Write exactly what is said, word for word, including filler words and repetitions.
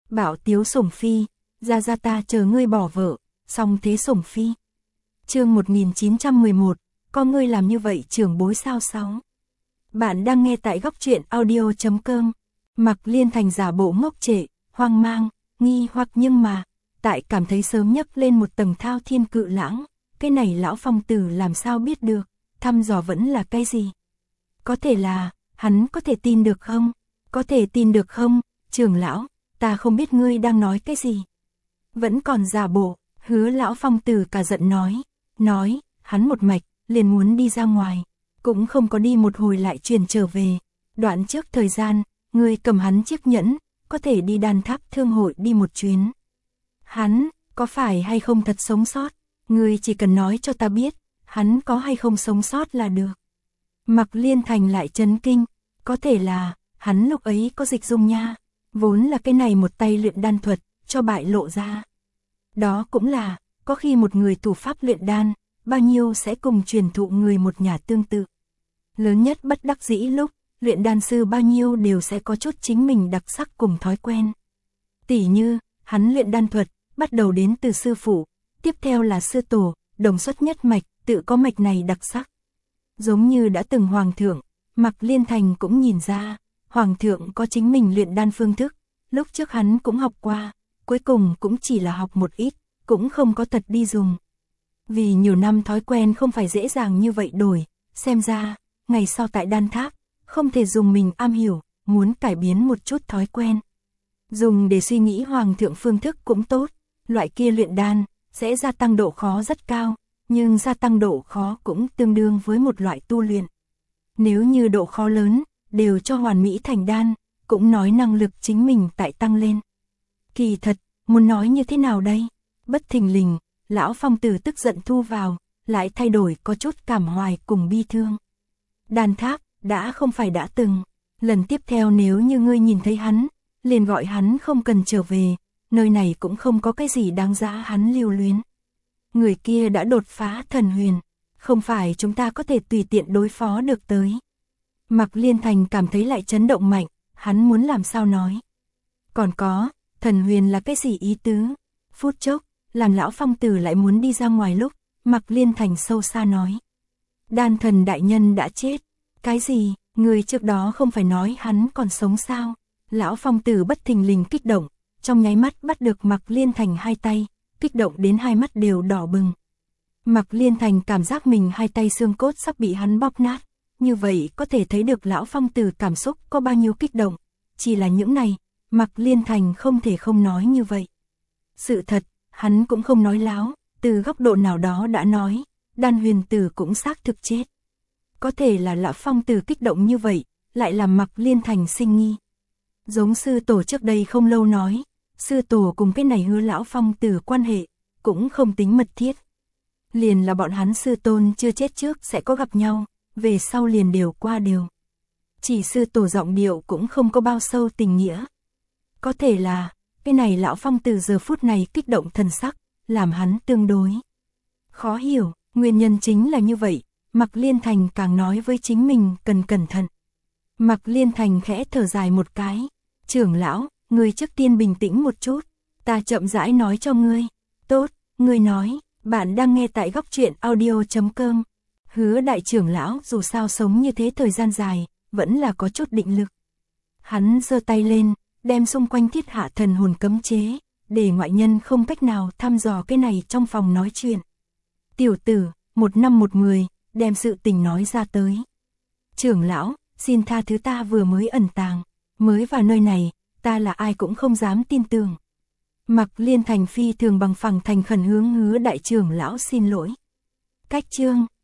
Bảo Tiếu Sủng Phi, ra ra ta chờ ngươi bỏ vợ, xong thế Sủng Phi. Chương một nghìn chín trăm mười một, có ngươi làm như vậy trưởng bối sao sáu. Bạn đang nghe tại góc truyện audio chấm com. Mặc Liên Thành giả bộ ngốc trệ, hoang mang, nghi hoặc nhưng mà, tại cảm thấy sớm nhấc lên một tầng thao thiên cự lãng, cái này lão phong tử làm sao biết được, thăm dò vẫn là cái gì. Có thể là, hắn có thể tin được không? Có thể tin được không, trưởng lão, ta không biết ngươi đang nói cái gì. Vẫn còn giả bộ, Hứa lão phong tử cả giận nói, nói, hắn một mạch, liền muốn đi ra ngoài, cũng không có đi một hồi lại truyền trở về. Đoạn trước thời gian, ngươi cầm hắn chiếc nhẫn, có thể đi Đan Tháp thương hội đi một chuyến. Hắn, có phải hay không thật sống sót, ngươi chỉ cần nói cho ta biết, hắn có hay không sống sót là được. Mặc Liên Thành lại chấn kinh, có thể là, hắn lúc ấy có dịch dung nha, vốn là cái này một tay luyện đan thuật, cho bại lộ ra. Đó cũng là, có khi một người thủ pháp luyện đan, bao nhiêu sẽ cùng truyền thụ người một nhà tương tự. Lớn nhất bất đắc dĩ lúc, luyện đan sư bao nhiêu đều sẽ có chút chính mình đặc sắc cùng thói quen. Tỉ như, hắn luyện đan thuật, bắt đầu đến từ sư phụ, tiếp theo là sư tổ, đồng xuất nhất mạch, tự có mạch này đặc sắc. Giống như đã từng hoàng thượng, Mặc Liên Thành cũng nhìn ra, hoàng thượng có chính mình luyện đan phương thức, lúc trước hắn cũng học qua, cuối cùng cũng chỉ là học một ít, cũng không có thật đi dùng. Vì nhiều năm thói quen không phải dễ dàng như vậy đổi, xem ra, ngày sau tại Đan Tháp, không thể dùng mình am hiểu, muốn cải biến một chút thói quen. Dùng để suy nghĩ hoàng thượng phương thức cũng tốt, loại kia luyện đan, sẽ gia tăng độ khó rất cao, nhưng gia tăng độ khó cũng tương đương với một loại tu luyện. Nếu như độ khó lớn, đều cho hoàn mỹ thành đan, cũng nói năng lực chính mình tại tăng lên. Kỳ thật, muốn nói như thế nào đây? Bất thình lình, lão phong tử tức giận thu vào, lại thay đổi có chút cảm hoài cùng bi thương. Đan Tháp, đã không phải đã từng. Lần tiếp theo nếu như ngươi nhìn thấy hắn, liền gọi hắn không cần trở về, nơi này cũng không có cái gì đáng giá hắn lưu luyến. Người kia đã đột phá thần huyền, không phải chúng ta có thể tùy tiện đối phó được tới. Mặc Liên Thành cảm thấy lại chấn động mạnh, hắn muốn làm sao nói. Còn có, thần huyền là cái gì ý tứ? Phút chốc, làm lão phong tử lại muốn đi ra ngoài lúc, Mặc Liên Thành sâu xa nói. Đan thần đại nhân đã chết. Cái gì, người trước đó không phải nói hắn còn sống sao? Lão phong tử bất thình lình kích động, trong nháy mắt bắt được Mặc Liên Thành hai tay, kích động đến hai mắt đều đỏ bừng. Mặc Liên Thành cảm giác mình hai tay xương cốt sắp bị hắn bóp nát, như vậy có thể thấy được lão phong tử cảm xúc có bao nhiêu kích động. Chỉ là những này, Mặc Liên Thành không thể không nói như vậy. Sự thật, hắn cũng không nói láo, từ góc độ nào đó đã nói, Đan huyền tử cũng xác thực chết. Có thể là lão phong tử kích động như vậy, lại làm Mặc Liên Thành sinh nghi. Giống sư tổ trước đây không lâu nói, sư tổ cùng cái này Hứa lão phong tử quan hệ, cũng không tính mật thiết. Liền là bọn hắn sư tôn chưa chết trước sẽ có gặp nhau, về sau liền đều qua đều. Chỉ sư tổ giọng điệu cũng không có bao sâu tình nghĩa. Có thể là, cái này lão phong tử giờ phút này kích động thần sắc, làm hắn tương đối khó hiểu, nguyên nhân chính là như vậy. Mặc Liên Thành càng nói với chính mình cần cẩn thận. Mặc Liên Thành khẽ thở dài một cái, trưởng lão, ngươi trước tiên bình tĩnh một chút, ta chậm rãi nói cho ngươi. Tốt, ngươi nói, bạn đang nghe tại góc truyện audio chấm com. Hứa đại trưởng lão dù sao sống như thế thời gian dài, vẫn là có chút định lực. Hắn giơ tay lên, đem xung quanh thiết hạ thần hồn cấm chế, để ngoại nhân không cách nào thăm dò cái này trong phòng nói chuyện. Tiểu tử, một năm một người, đem sự tình nói ra tới. Trưởng lão, xin tha thứ ta vừa mới ẩn tàng, mới vào nơi này, ta là ai cũng không dám tin tưởng. Mặc Liên Thành phi thường bằng phẳng thành khẩn hướng Hứa đại trưởng lão xin lỗi. Cách chương